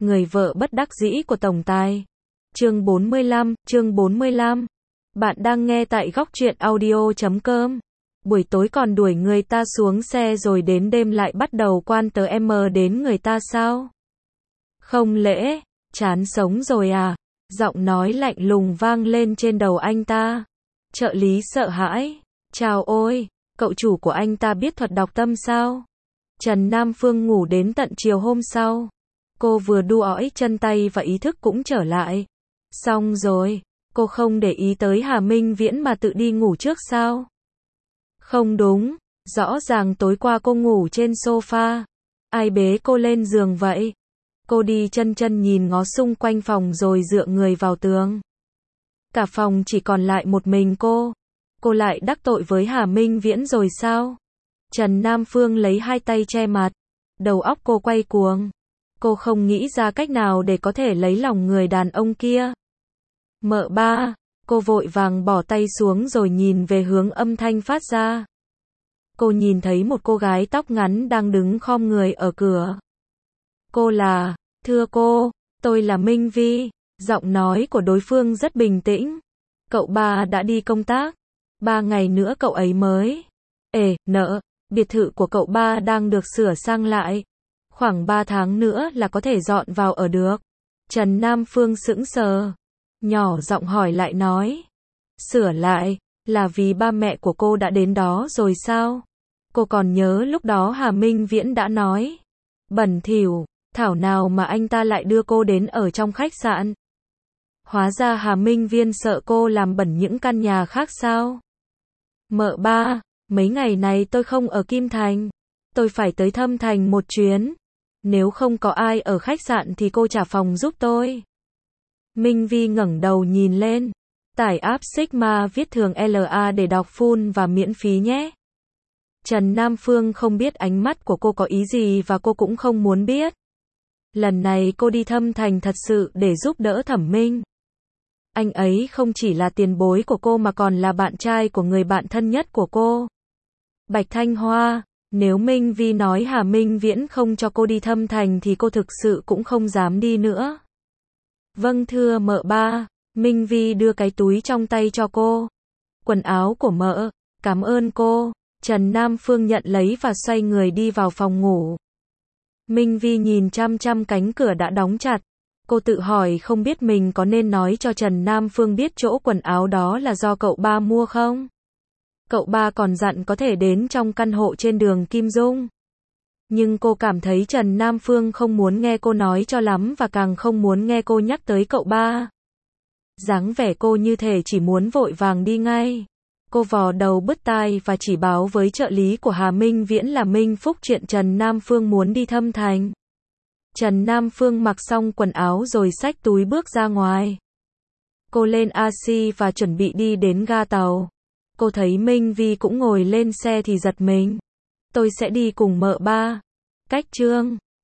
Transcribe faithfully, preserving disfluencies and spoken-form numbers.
Người vợ bất đắc dĩ của tổng tài. Chương bốn mươi lăm, chương bốn mươi lăm. Bạn đang nghe tại góc truyện audio chấm com. Buổi tối còn đuổi người ta xuống xe rồi đến đêm lại bắt đầu quan tớ em đến người ta sao? Không lẽ, chán sống rồi à? Giọng nói lạnh lùng vang lên trên đầu anh ta. Trợ lý sợ hãi. Chào ôi, cậu chủ của anh ta biết thuật đọc tâm sao? Trần Nam Phương ngủ đến tận chiều hôm sau. Cô vừa đu ỏi chân tay và ý thức cũng trở lại. Xong rồi, cô không để ý tới Hà Minh Viễn mà tự đi ngủ trước sao? Không đúng, rõ ràng tối qua cô ngủ trên sofa. Ai bế cô lên giường vậy? Cô đi chân chân nhìn ngó xung quanh phòng rồi dựa người vào tường. Cả phòng chỉ còn lại một mình cô. Cô lại đắc tội với Hà Minh Viễn rồi sao? Trần Nam Phương lấy hai tay che mặt. Đầu óc cô quay cuồng. Cô không nghĩ ra cách nào để có thể lấy lòng người đàn ông kia. Mợ ba, cô vội vàng bỏ tay xuống rồi nhìn về hướng âm thanh phát ra. Cô nhìn thấy một cô gái tóc ngắn đang đứng khom người ở cửa. Cô là, thưa cô, tôi là Minh Vi. Giọng nói của đối phương rất bình tĩnh. Cậu ba đã đi công tác. Ba ngày nữa cậu ấy mới. Ê, nợ, biệt thự của cậu ba đang được sửa sang lại. Khoảng ba tháng nữa là có thể dọn vào ở được. Trần Nam Phương sững sờ. Nhỏ giọng hỏi lại nói. Sửa lại, là vì ba mẹ của cô đã đến đó rồi sao? Cô còn nhớ lúc đó Hà Minh Viễn đã nói. Bẩn thỉu, thảo nào mà anh ta lại đưa cô đến ở trong khách sạn. Hóa ra Hà Minh Viễn sợ cô làm bẩn những căn nhà khác sao? Mợ ba, mấy ngày này tôi không ở Kim Thành. Tôi phải tới Thâm Thành một chuyến. Nếu không có ai ở khách sạn thì cô trả phòng giúp tôi. Minh Vi ngẩng đầu nhìn lên. Tải app Sigma viết thường lờ a để đọc full và miễn phí nhé. Trần Nam Phương không biết ánh mắt của cô có ý gì và cô cũng không muốn biết. Lần này cô đi Thâm Thành thật sự để giúp đỡ Thẩm Minh. Anh ấy không chỉ là tiền bối của cô mà còn là bạn trai của người bạn thân nhất của cô. Bạch Thanh Hoa. Nếu Minh Vi nói Hà Minh Viễn không cho cô đi Thâm Thành thì cô thực sự cũng không dám đi nữa. Vâng thưa mợ ba. Minh Vi đưa cái túi trong tay cho cô. Quần áo của mợ. Cảm ơn cô. Trần Nam Phương nhận lấy và xoay người đi vào phòng ngủ. Minh Vi nhìn chăm chăm cánh cửa đã đóng chặt. Cô tự hỏi không biết mình có nên nói cho Trần Nam Phương biết chỗ quần áo đó là do cậu ba mua không? Cậu ba còn dặn có thể đến trong căn hộ trên đường Kim Dung. Nhưng cô cảm thấy Trần Nam Phương không muốn nghe cô nói cho lắm và càng không muốn nghe cô nhắc tới cậu ba. Dáng vẻ cô như thể chỉ muốn vội vàng đi ngay. Cô vò đầu bứt tai và chỉ báo với trợ lý của Hà Minh Viễn là Minh Phúc chuyện Trần Nam Phương muốn đi Thâm Thành. Trần Nam Phương mặc xong quần áo rồi xách túi bước ra ngoài. Cô lên a xê và chuẩn bị đi đến ga tàu. Cô thấy Minh Vi cũng ngồi lên xe thì giật mình. Tôi sẽ đi cùng mợ ba. Cách chương